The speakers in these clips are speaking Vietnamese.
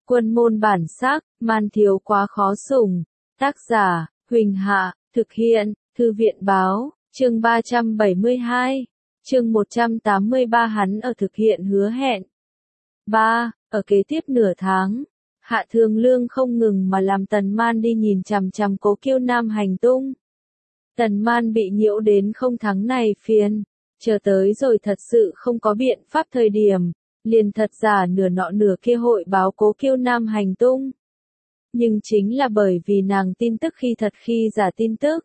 Quân môn bản sắc, man thiếu quá khó sủng. Tác giả, Huỳnh Hạ, thực hiện, Thư viện báo, chương 372, chương 183 hắn ở thực hiện hứa hẹn. 3. Ở kế tiếp nửa tháng, Hạ Thường Lương không ngừng mà làm Tần Man đi nhìn chằm chằm Cố Kiêu Nam hành tung. Tần Man bị nhiễu đến không thắng này phiền, chờ tới rồi thật sự không có biện pháp thời điểm, liền thật giả nửa nọ nửa kia hội báo Cố Kiêu Nam hành tung. Nhưng chính là bởi vì nàng tin tức khi thật khi giả tin tức.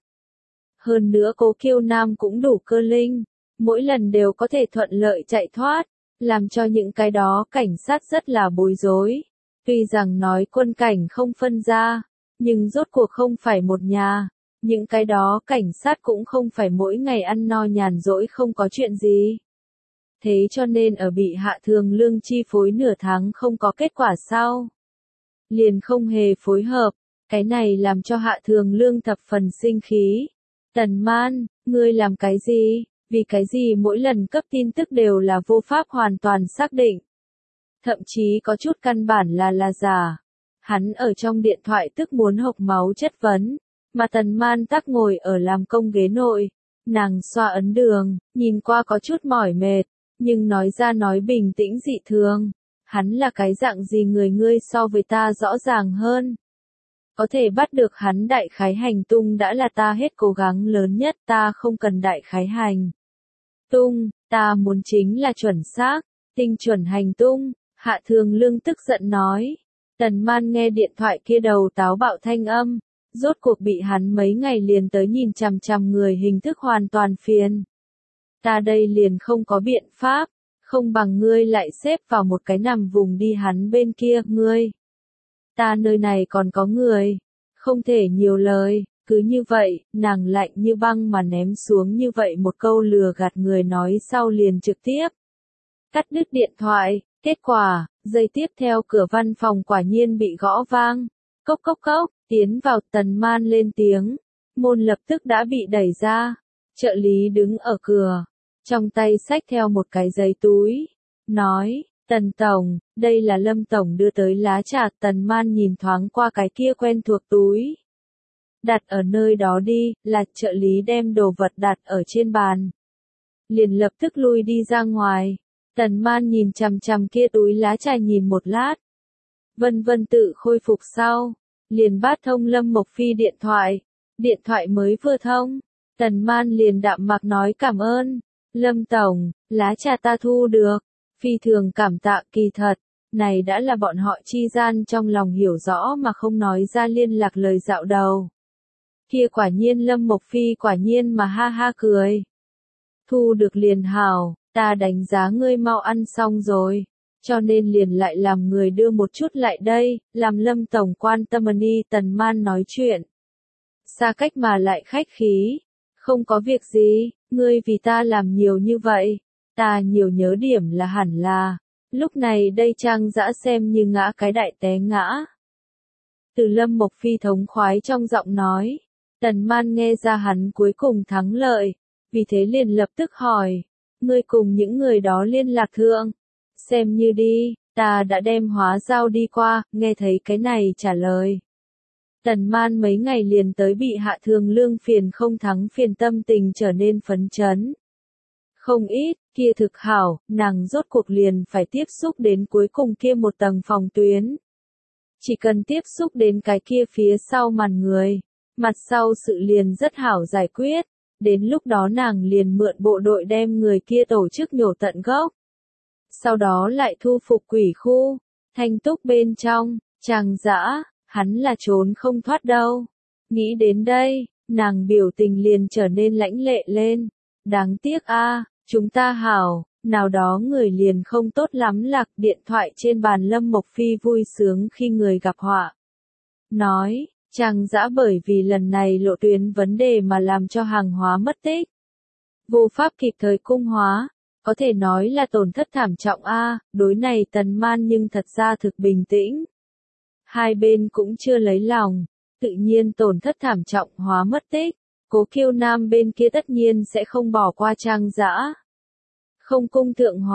Hơn nữa Cố Kiêu Nam cũng đủ cơ linh, mỗi lần đều có thể thuận lợi chạy thoát, làm cho những cái đó cảnh sát rất là bối rối. Tuy rằng nói quân cảnh không phân ra, nhưng rốt cuộc không phải một nhà, những cái đó cảnh sát cũng không phải mỗi ngày ăn no nhàn rỗi không có chuyện gì. Thế cho nên ở bị Hạ Thường Lương chi phối nửa tháng không có kết quả sau, liền không hề phối hợp, cái này làm cho Hạ Thường Lương thập phần sinh khí. Tần Man, ngươi làm cái gì? Vì cái gì mỗi lần cấp tin tức đều là vô pháp hoàn toàn xác định? Thậm chí có chút căn bản là giả. Hắn ở trong điện thoại tức muốn hộc máu chất vấn, mà Tần Man tắc ngồi ở làm công ghế nội, nàng xoa ấn đường, nhìn qua có chút mỏi mệt, nhưng nói ra nói bình tĩnh dị thường. Hắn là cái dạng gì người ngươi so với ta rõ ràng hơn. Có thể bắt được hắn đại khái hành tung đã là ta hết cố gắng lớn nhất, ta không cần đại khái hành tung, ta muốn chính là chuẩn xác, tinh chuẩn hành tung. Hạ Thường Lương tức giận nói. Tần Man nghe điện thoại kia đầu táo bạo thanh âm, rốt cuộc bị hắn mấy ngày liền tới nhìn chằm chằm người hình thức hoàn toàn phiền. Ta đây liền không có biện pháp, không bằng ngươi lại xếp vào một cái nằm vùng đi hắn bên kia, ngươi. Ta nơi này còn có người, không thể nhiều lời, cứ như vậy, nàng lạnh như băng mà ném xuống như vậy một câu lừa gạt người nói sau liền trực tiếp cắt đứt điện thoại. Kết quả, giây tiếp theo cửa văn phòng quả nhiên bị gõ vang. Cốc cốc cốc, tiến vào. Tần Man lên tiếng. Môn lập tức đã bị đẩy ra. Trợ lý đứng ở cửa, trong tay xách theo một cái giấy túi. Nói, Tần Tổng, đây là Lâm Tổng đưa tới lá trà. Tần Man nhìn thoáng qua cái kia quen thuộc túi. Đặt ở nơi đó đi, là trợ lý đem đồ vật đặt ở trên bàn. Liền lập tức lui đi ra ngoài. Tần Man nhìn chằm chằm kia túi lá trà nhìn một lát. Vân vân tự khôi phục sau, liền bắt thông Lâm Mộc Phi điện thoại. Điện thoại mới vừa thông, Tần Man liền đạm mạc nói cảm ơn. Lâm Tổng, lá trà ta thu được, phi thường cảm tạ. Kỳ thật, này đã là bọn họ chi gian trong lòng hiểu rõ mà không nói ra liên lạc lời dạo đầu. Kia quả nhiên Lâm Mộc Phi quả nhiên mà ha ha cười. Thu được liền hảo. Ta đánh giá ngươi mau ăn xong rồi, cho nên liền lại làm người đưa một chút lại đây, làm Lâm Tổng quan tâm đi. Tần Man nói chuyện xa cách mà lại khách khí. Không có việc gì, ngươi vì ta làm nhiều như vậy, ta nhiều nhớ điểm là hẳn là, lúc này đây Trang Dã xem như ngã cái đại té ngã. Từ Lâm Mộc Phi thống khoái trong giọng nói, Tần Man nghe ra hắn cuối cùng thắng lợi, vì thế liền lập tức hỏi. Ngươi cùng những người đó liên lạc thượng. Xem như đi, ta đã đem hóa giao đi qua, nghe thấy cái này trả lời. Tần Man mấy ngày liền tới bị Hạ Thường Lương phiền không thắng phiền tâm tình trở nên phấn chấn. Không ít, kia thực hảo, nàng rốt cuộc liền phải tiếp xúc đến cuối cùng kia một tầng phòng tuyến. Chỉ cần tiếp xúc đến cái kia phía sau màn người, mặt sau sự liền rất hảo giải quyết. Đến lúc đó nàng liền mượn bộ đội đem người kia tổ chức nhổ tận gốc. Sau đó lại thu phục quỷ khu, Thanh Túc bên trong, Trang Dã, hắn là trốn không thoát đâu. Nghĩ đến đây, nàng biểu tình liền trở nên lãnh lệ lên. Đáng tiếc a, chúng ta hảo, nào đó người liền không tốt lắm lạc. Điện thoại trên bàn Lâm Mộc Phi vui sướng khi người gặp họa. Nói. Trang Dã bởi vì lần này lộ tuyến vấn đề mà làm cho hàng hóa mất tích. Vô pháp kịp thời cung hóa, có thể nói là tổn thất thảm trọng a. Đối này Tần Man nhưng thật ra thực bình tĩnh. Hai bên cũng chưa lấy lòng, tự nhiên tổn thất thảm trọng hóa mất tích. Cố Kiêu Nam bên kia tất nhiên sẽ không bỏ qua Trang Dã. Không cung thượng hóa,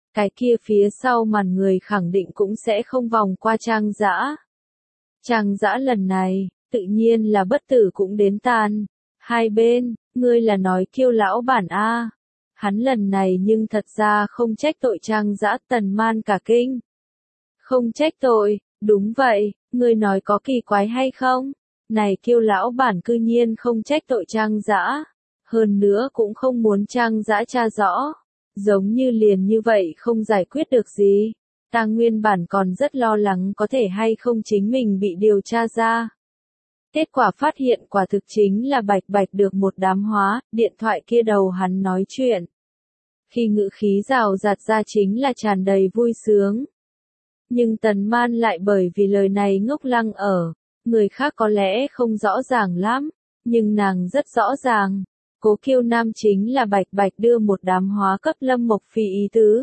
cái kia phía sau màn người khẳng định cũng sẽ không vòng qua Trang Dã. Trang Dã lần này, tự nhiên là bất tử cũng đến tàn. Hai bên, ngươi là nói Kiêu lão bản a? Hắn lần này nhưng thật ra không trách tội Trang Dã. Tần Man cả kinh. Không trách tội, đúng vậy, ngươi nói có kỳ quái hay không? Này Kiêu lão bản cư nhiên không trách tội Trang Dã, hơn nữa cũng không muốn Trang Dã tra rõ, giống như liền như vậy không giải quyết được gì. Ta nguyên bản còn rất lo lắng có thể hay không chính mình bị điều tra ra. Kết quả phát hiện quả thực chính là Bạch Bạch được một đám hóa, điện thoại kia đầu hắn nói chuyện. Khi ngữ khí rào rạt ra chính là tràn đầy vui sướng. Nhưng Tần Man lại bởi vì lời này ngốc lăng ở, người khác có lẽ không rõ ràng lắm, nhưng nàng rất rõ ràng. Cố Kiêu Nam chính là Bạch Bạch đưa một đám hóa cấp Lâm Mộc Phi ý tứ.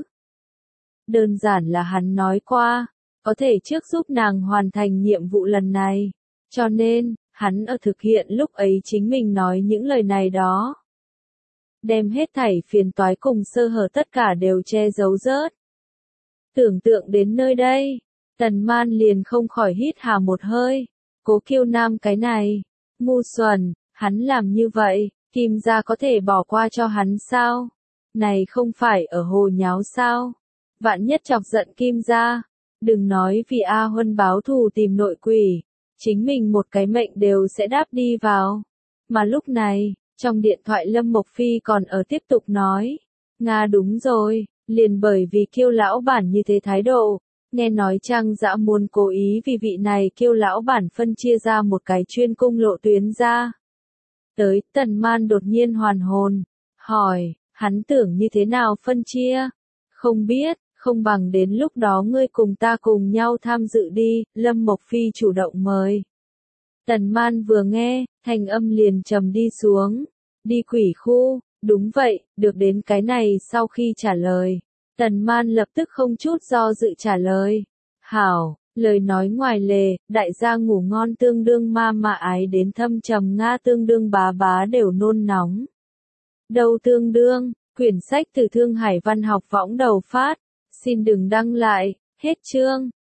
Đơn giản là hắn nói qua, có thể trước giúp nàng hoàn thành nhiệm vụ lần này. Cho nên, hắn ở thực hiện lúc ấy chính mình nói những lời này đó. Đem hết thảy phiền toái cùng sơ hở tất cả đều che giấu rớt. Tưởng tượng đến nơi đây, Tần Man liền không khỏi hít hà một hơi. Cố Kiêu Nam cái này, ngu xuẩn, hắn làm như vậy, Kim gia có thể bỏ qua cho hắn sao? Này không phải ở hồ nháo sao? Vạn nhất chọc giận Kim gia, đừng nói vì A Huân báo thù tìm nội quỷ, chính mình một cái mệnh đều sẽ đáp đi vào. Mà lúc này, trong điện thoại Lâm Mộc Phi còn ở tiếp tục nói, Nga đúng rồi, liền bởi vì Kiêu lão bản như thế thái độ, nghe nói Trang Dã muốn cố ý vì vị này Kiêu lão bản phân chia ra một cái chuyên cung lộ tuyến ra. Tới, Tần Man đột nhiên hoàn hồn, hỏi, hắn tưởng như thế nào phân chia? Không biết, không bằng đến lúc đó ngươi cùng ta cùng nhau tham dự đi, Lâm Mộc Phi chủ động mời. Tần Man vừa nghe, thanh âm liền trầm đi xuống, đi quỷ khu, đúng vậy, được đến cái này sau khi trả lời. Tần Man lập tức không chút do dự trả lời, hảo. Lời nói ngoài lề, đại gia ngủ ngon tương đương ma mạ ái đến thâm trầm Nga tương đương bá bá đều nôn nóng. Đầu tương đương, quyển sách từ Thương Hải Văn học võng đầu phát, xin đừng đăng lại, hết chương.